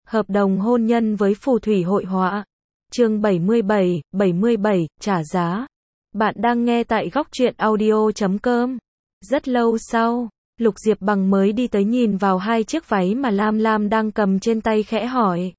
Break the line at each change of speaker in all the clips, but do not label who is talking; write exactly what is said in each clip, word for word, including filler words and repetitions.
Hợp đồng hôn nhân với phù thủy hội họa. Chương bảy mươi bảy, bảy mươi bảy, trả giá. Bạn đang nghe tại góc truyện audio chấm com. Rất lâu sau, Lục Diệp Bằng mới đi tới nhìn vào hai chiếc váy mà Lam Lam đang cầm trên tay khẽ hỏi.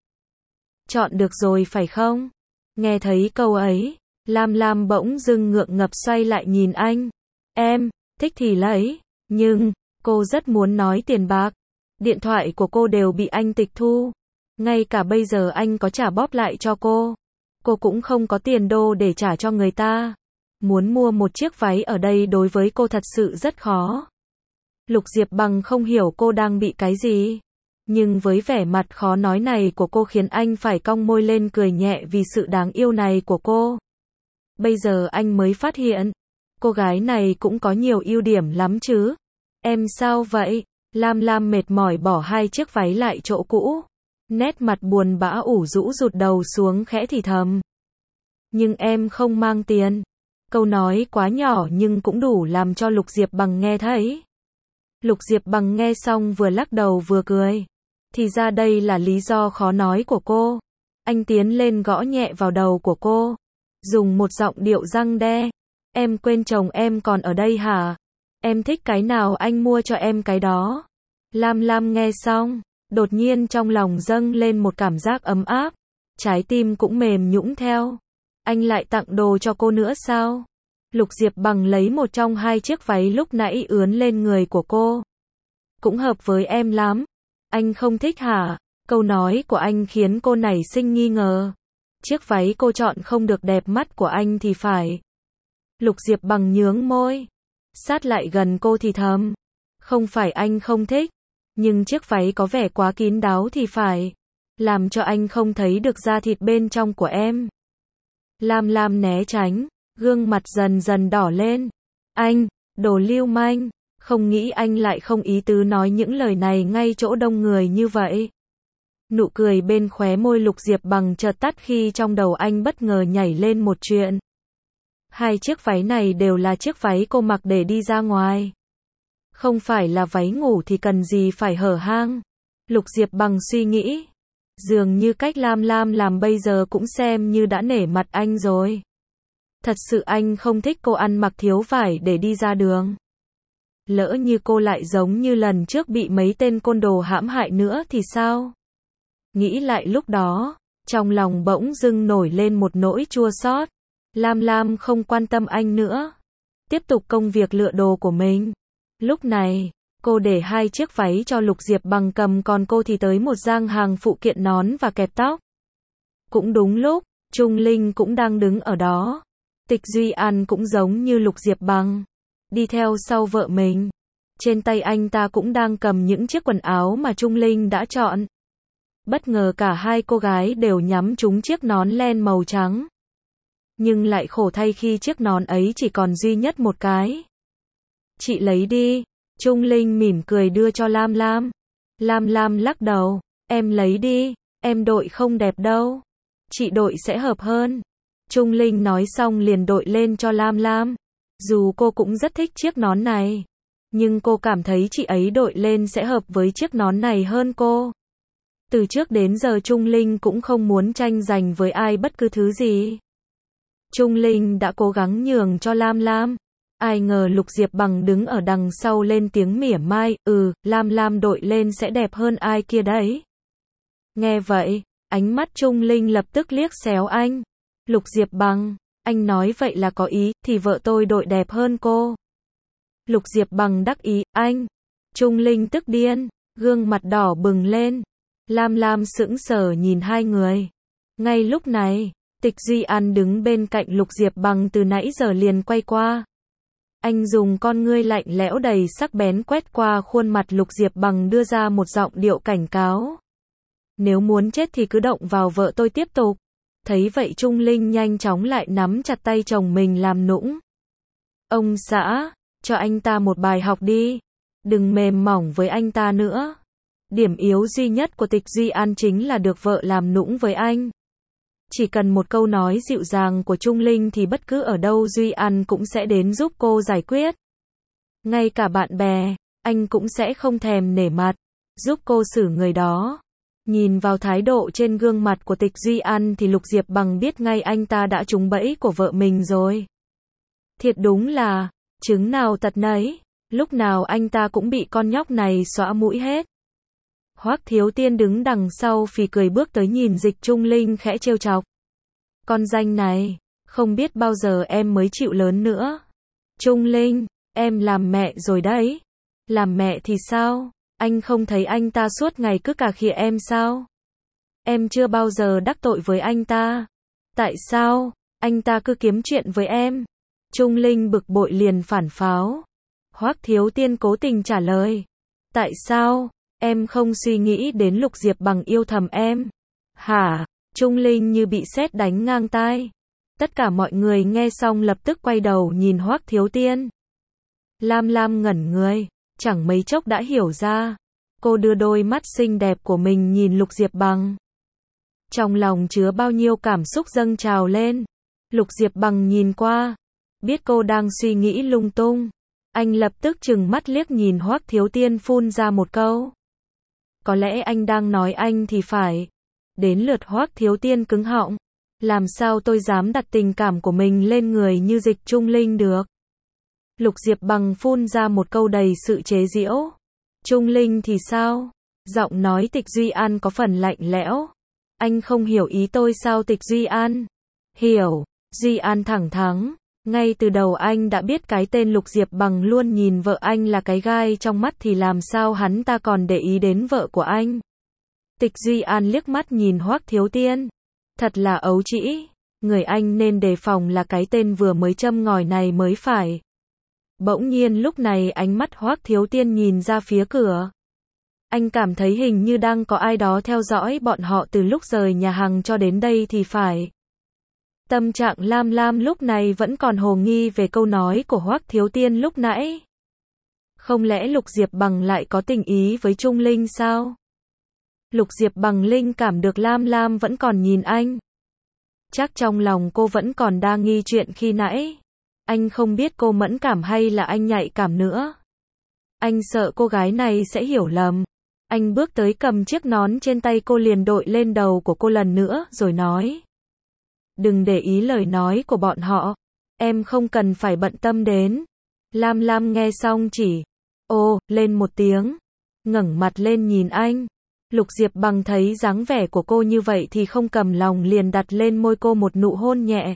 Chọn được rồi phải không? Nghe thấy câu ấy, Lam Lam bỗng dưng ngượng ngập xoay lại nhìn anh. Em, thích thì lấy, nhưng, cô rất muốn nói tiền bạc. Điện thoại của cô đều bị anh tịch thu. Ngay cả bây giờ anh có trả bóp lại cho cô, cô cũng không có tiền đô để trả cho người ta. Muốn mua một chiếc váy ở đây đối với cô thật sự rất khó. Lục Diệp Bằng không hiểu cô đang bị cái gì. Nhưng với vẻ mặt khó nói này của cô khiến anh phải cong môi lên cười nhẹ vì sự đáng yêu này của cô. Bây giờ anh mới phát hiện, cô gái này cũng có nhiều ưu điểm lắm chứ. Em sao vậy? Lam Lam mệt mỏi bỏ hai chiếc váy lại chỗ cũ. Nét mặt buồn bã ủ rũ rụt đầu xuống khẽ thì thầm. Nhưng em không mang tiền. Câu nói quá nhỏ nhưng cũng đủ làm cho Lục Diệp Bằng nghe thấy. Lục Diệp Bằng nghe xong vừa lắc đầu vừa cười. Thì ra đây là lý do khó nói của cô. Anh tiến lên gõ nhẹ vào đầu của cô. Dùng một giọng điệu răng đe. Em quên chồng em còn ở đây hả? Em thích cái nào anh mua cho em cái đó. Lam Lam nghe xong, đột nhiên trong lòng dâng lên một cảm giác ấm áp. Trái tim cũng mềm nhũn theo. Anh lại tặng đồ cho cô nữa sao? Lục Diệp Bằng lấy một trong hai chiếc váy lúc nãy ướn lên người của cô. Cũng hợp với em lắm. Anh không thích hả? Câu nói của anh khiến cô nảy sinh nghi ngờ. Chiếc váy cô chọn không được đẹp mắt của anh thì phải. Lục Diệp Bằng nhướng môi. Sát lại gần cô thì thầm. Không phải anh không thích. Nhưng chiếc váy có vẻ quá kín đáo thì phải. Làm cho anh không thấy được da thịt bên trong của em. Lam Lam né tránh. Gương mặt dần dần đỏ lên. Anh, đồ lưu manh. Không nghĩ anh lại không ý tứ nói những lời này ngay chỗ đông người như vậy. Nụ cười bên khóe môi Lục Diệp Bằng chợt tắt khi trong đầu anh bất ngờ nhảy lên một chuyện. Hai chiếc váy này đều là chiếc váy cô mặc để đi ra ngoài. Không phải là váy ngủ thì cần gì phải hở hang. Lục Diệp Bằng suy nghĩ. Dường như cách Lam Lam làm bây giờ cũng xem như đã nể mặt anh rồi. Thật sự anh không thích cô ăn mặc thiếu vải để đi ra đường. Lỡ như cô lại giống như lần trước bị mấy tên côn đồ hãm hại nữa thì sao? Nghĩ lại lúc đó, trong lòng bỗng dưng nổi lên một nỗi chua xót. Lam Lam không quan tâm anh nữa. Tiếp tục công việc lựa đồ của mình. Lúc này, cô để hai chiếc váy cho Lục Diệp Bằng cầm còn cô thì tới một gian hàng phụ kiện nón và kẹp tóc. Cũng đúng lúc, Trung Linh cũng đang đứng ở đó. Tịch Duy An cũng giống như Lục Diệp Bằng. Đi theo sau vợ mình. Trên tay anh ta cũng đang cầm những chiếc quần áo mà Trung Linh đã chọn. Bất ngờ cả hai cô gái đều nhắm trúng chiếc nón len màu trắng. Nhưng lại khổ thay khi chiếc nón ấy chỉ còn duy nhất một cái. Chị lấy đi. Trung Linh mỉm cười đưa cho Lam Lam. Lam Lam lắc đầu. Em lấy đi. Em đội không đẹp đâu. Chị đội sẽ hợp hơn. Trung Linh nói xong liền đội lên cho Lam Lam. Dù cô cũng rất thích chiếc nón này. Nhưng cô cảm thấy chị ấy đội lên sẽ hợp với chiếc nón này hơn cô. Từ trước đến giờ Trung Linh cũng không muốn tranh giành với ai bất cứ thứ gì. Trung Linh đã cố gắng nhường cho Lam Lam. Ai ngờ Lục Diệp Bằng đứng ở đằng sau lên tiếng mỉa mai. Ừ, Lam Lam đội lên sẽ đẹp hơn ai kia đấy. Nghe vậy, ánh mắt Trung Linh lập tức liếc xéo anh. Lục Diệp Bằng, anh nói vậy là có ý, thì vợ tôi đội đẹp hơn cô. Lục Diệp Bằng đắc ý, anh. Trung Linh tức điên, gương mặt đỏ bừng lên. Lam Lam sững sờ nhìn hai người. Ngay lúc này, Tịch Duy An đứng bên cạnh Lục Diệp Bằng từ nãy giờ liền quay qua. Anh dùng con ngươi lạnh lẽo đầy sắc bén quét qua khuôn mặt Lục Diệp Bằng đưa ra một giọng điệu cảnh cáo. Nếu muốn chết thì cứ động vào vợ tôi tiếp tục. Thấy vậy Trung Linh nhanh chóng lại nắm chặt tay chồng mình làm nũng. Ông xã, cho anh ta một bài học đi. Đừng mềm mỏng với anh ta nữa. Điểm yếu duy nhất của Tịch Duy An chính là được vợ làm nũng với anh. Chỉ cần một câu nói dịu dàng của Trung Linh thì bất cứ ở đâu Duy An cũng sẽ đến giúp cô giải quyết. Ngay cả bạn bè, anh cũng sẽ không thèm nể mặt, giúp cô xử người đó. Nhìn vào thái độ trên gương mặt của Tịch Duy An thì Lục Diệp Bằng biết ngay anh ta đã trúng bẫy của vợ mình rồi. Thiệt đúng là, trứng nào tật nấy, lúc nào anh ta cũng bị con nhóc này xõa mũi hết. Hoắc Thiếu Tiên đứng đằng sau phì cười bước tới nhìn Dịch Trung Linh khẽ trêu chọc. Con danh này, không biết bao giờ em mới chịu lớn nữa. Trung Linh, em làm mẹ rồi đấy. Làm mẹ thì sao? Anh không thấy anh ta suốt ngày cứ cà khịa em sao? Em chưa bao giờ đắc tội với anh ta. Tại sao? Anh ta cứ kiếm chuyện với em. Trung Linh bực bội liền phản pháo. Hoắc Thiếu Tiên cố tình trả lời. Tại sao? Em không suy nghĩ đến Lục Diệp Bằng yêu thầm em. Hả? Trung Linh như bị sét đánh ngang tai. Tất cả mọi người nghe xong lập tức quay đầu nhìn Hoắc Thiếu Tiên. Lam Lam ngẩn người, chẳng mấy chốc đã hiểu ra. Cô đưa đôi mắt xinh đẹp của mình nhìn Lục Diệp Bằng. Trong lòng chứa bao nhiêu cảm xúc dâng trào lên. Lục Diệp Bằng nhìn qua, biết cô đang suy nghĩ lung tung. Anh lập tức trừng mắt liếc nhìn Hoắc Thiếu Tiên phun ra một câu. Có lẽ anh đang nói anh thì phải. Đến lượt Hoắc Thiếu Tiên cứng họng. Làm sao tôi dám đặt tình cảm của mình lên người như Dịch Trung Linh được? Lục Diệp Bằng phun ra một câu đầy sự chế giễu. Trung Linh thì sao? Giọng nói Tịch Duy An có phần lạnh lẽo. Anh không hiểu ý tôi sao Tịch Duy An? Hiểu. Duy An thẳng thắn. Ngay từ đầu anh đã biết cái tên Lục Diệp Bằng luôn nhìn vợ anh là cái gai trong mắt thì làm sao hắn ta còn để ý đến vợ của anh. Tịch Duy An liếc mắt nhìn Hoắc Thiếu Tiên. Thật là ấu trĩ. Người anh nên đề phòng là cái tên vừa mới châm ngòi này mới phải. Bỗng nhiên lúc này ánh mắt Hoắc Thiếu Tiên nhìn ra phía cửa. Anh cảm thấy hình như đang có ai đó theo dõi bọn họ từ lúc rời nhà hàng cho đến đây thì phải. Tâm trạng Lam Lam lúc này vẫn còn hồ nghi về câu nói của Hoắc Thiếu Tiên lúc nãy. Không lẽ Lục Diệp Bằng lại có tình ý với Trung Linh sao? Lục Diệp Bằng linh cảm được Lam Lam vẫn còn nhìn anh. Chắc trong lòng cô vẫn còn đa nghi chuyện khi nãy. Anh không biết cô mẫn cảm hay là anh nhạy cảm nữa. Anh sợ cô gái này sẽ hiểu lầm. Anh bước tới cầm chiếc nón trên tay cô liền đội lên đầu của cô lần nữa rồi nói. Đừng để ý lời nói của bọn họ. Em không cần phải bận tâm đến. Lam Lam nghe xong chỉ ô lên một tiếng. Ngẩng mặt lên nhìn anh. Lục Diệp Bằng thấy dáng vẻ của cô như vậy thì không cầm lòng liền đặt lên môi cô một nụ hôn nhẹ.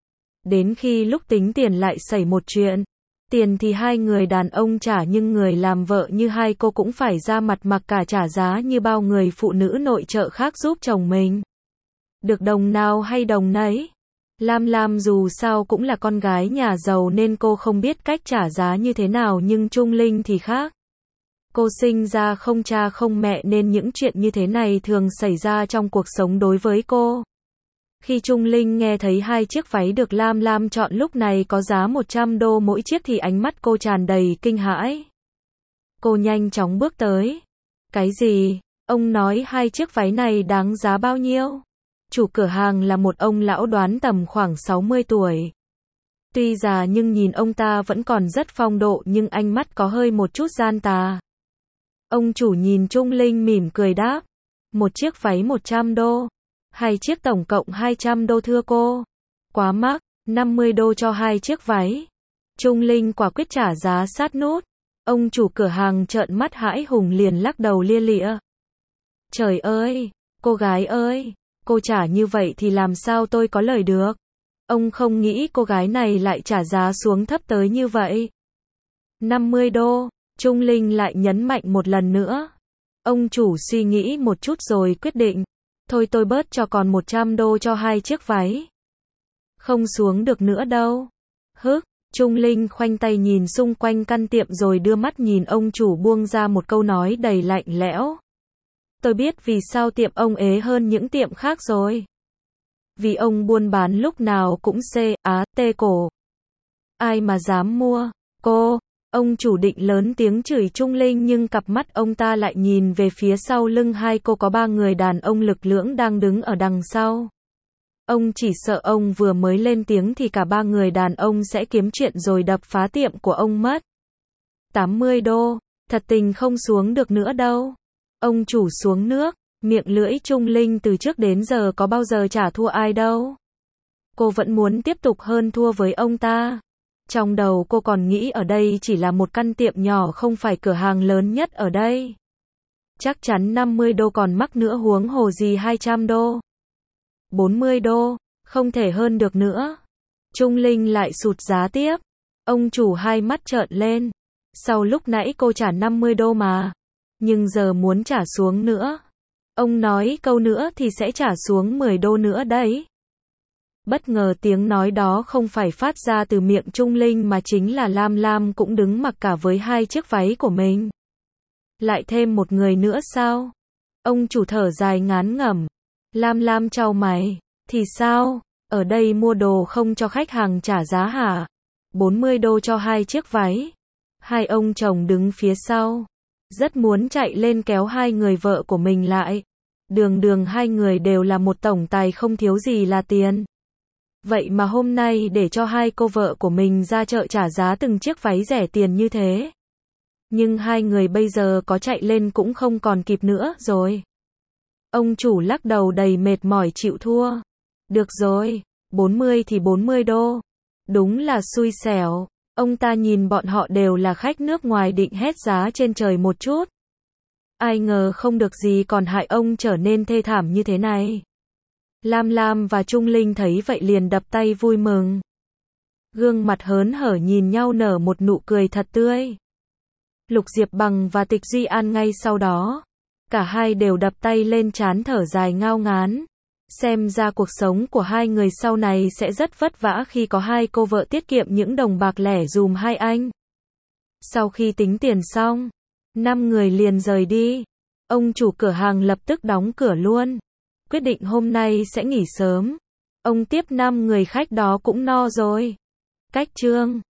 Đến khi lúc tính tiền lại xảy một chuyện. Tiền thì hai người đàn ông trả nhưng người làm vợ như hai cô cũng phải ra mặt mặc cả trả giá như bao người phụ nữ nội trợ khác giúp chồng mình. Được đồng nào hay đồng nấy. Lam Lam dù sao cũng là con gái nhà giàu nên cô không biết cách trả giá như thế nào nhưng Trung Linh thì khác. Cô sinh ra không cha không mẹ nên những chuyện như thế này thường xảy ra trong cuộc sống đối với cô. Khi Trung Linh nghe thấy hai chiếc váy được Lam Lam chọn lúc này có giá một trăm đô mỗi chiếc thì ánh mắt cô tràn đầy kinh hãi. Cô nhanh chóng bước tới. Cái gì? Ông nói hai chiếc váy này đáng giá bao nhiêu? Chủ cửa hàng là một ông lão đoán tầm khoảng sáu mươi tuổi. Tuy già nhưng nhìn ông ta vẫn còn rất phong độ nhưng ánh mắt có hơi một chút gian tà. Ông chủ nhìn Trung Linh mỉm cười đáp. Một chiếc váy một trăm đô. Hai chiếc tổng cộng hai trăm đô thưa cô. Quá mắc, năm mươi đô cho hai chiếc váy. Trung Linh quả quyết trả giá sát nút. Ông chủ cửa hàng trợn mắt hãi hùng liền lắc đầu lia lịa. Trời ơi, cô gái ơi, cô trả như vậy thì làm sao tôi có lời được. Ông không nghĩ cô gái này lại trả giá xuống thấp tới như vậy. năm mươi đô, Trung Linh lại nhấn mạnh một lần nữa. Ông chủ suy nghĩ một chút rồi quyết định. Thôi tôi bớt cho còn một trăm đô cho hai chiếc váy. Không xuống được nữa đâu. Hức, Trung Linh khoanh tay nhìn xung quanh căn tiệm rồi đưa mắt nhìn ông chủ buông ra một câu nói đầy lạnh lẽo. Tôi biết vì sao tiệm ông ế hơn những tiệm khác rồi. Vì ông buôn bán lúc nào cũng xê, á, tê cổ. Ai mà dám mua, cô. Ông chủ định lớn tiếng chửi Trung Linh nhưng cặp mắt ông ta lại nhìn về phía sau lưng hai cô có ba người đàn ông lực lưỡng đang đứng ở đằng sau. Ông chỉ sợ ông vừa mới lên tiếng thì cả ba người đàn ông sẽ kiếm chuyện rồi đập phá tiệm của ông mất. tám mươi đô, thật tình không xuống được nữa đâu. Ông chủ xuống nước, Miệng lưỡi Trung Linh từ trước đến giờ có bao giờ trả thua ai đâu. Cô vẫn muốn tiếp tục hơn thua với ông ta. Trong đầu cô còn nghĩ ở đây chỉ là một căn tiệm nhỏ, không phải cửa hàng lớn nhất ở đây. Chắc chắn năm mươi đô còn mắc nữa, huống hồ gì hai trăm đô. bốn mươi đô, không thể hơn được nữa. Trung Linh lại sụt giá tiếp. Ông chủ hai mắt trợn lên. Sau lúc nãy cô trả năm mươi đô mà. Nhưng giờ muốn trả xuống nữa. Ông nói câu nữa thì sẽ trả xuống mười đô nữa đấy. Bất ngờ tiếng nói đó không phải phát ra từ miệng Trung Linh mà chính là Lam Lam cũng đứng mặc cả với hai chiếc váy của mình. Lại thêm một người nữa sao? Ông chủ thở dài ngán ngẩm. Lam Lam chau mày. Thì sao? Ở đây mua đồ không cho khách hàng trả giá hả? bốn mươi đô cho hai chiếc váy. Hai ông chồng đứng phía sau. Rất muốn chạy lên kéo hai người vợ của mình lại. Đường đường hai người đều là một tổng tài không thiếu gì là tiền. Vậy mà hôm nay để cho hai cô vợ của mình ra chợ trả giá từng chiếc váy rẻ tiền như thế. Nhưng hai người bây giờ có chạy lên cũng không còn kịp nữa rồi. Ông chủ lắc đầu đầy mệt mỏi chịu thua. Được rồi, bốn mươi thì bốn mươi đô. Đúng là xui xẻo. Ông ta nhìn bọn họ đều là khách nước ngoài định hét giá trên trời một chút. Ai ngờ không được gì còn hại ông trở nên thê thảm như thế này. Lam Lam và Trung Linh thấy vậy liền đập tay vui mừng. Gương mặt hớn hở nhìn nhau nở một nụ cười thật tươi. Lục Diệp Bằng và Tịch Duy An ngay sau đó. Cả hai đều đập tay lên trán thở dài ngao ngán. Xem ra cuộc sống của hai người sau này sẽ rất vất vả khi có hai cô vợ tiết kiệm những đồng bạc lẻ dùm hai anh. Sau khi tính tiền xong, năm người liền rời đi. Ông chủ cửa hàng lập tức đóng cửa luôn. Quyết định hôm nay sẽ nghỉ sớm. Ông tiếp năm người khách đó cũng no rồi. Cách chương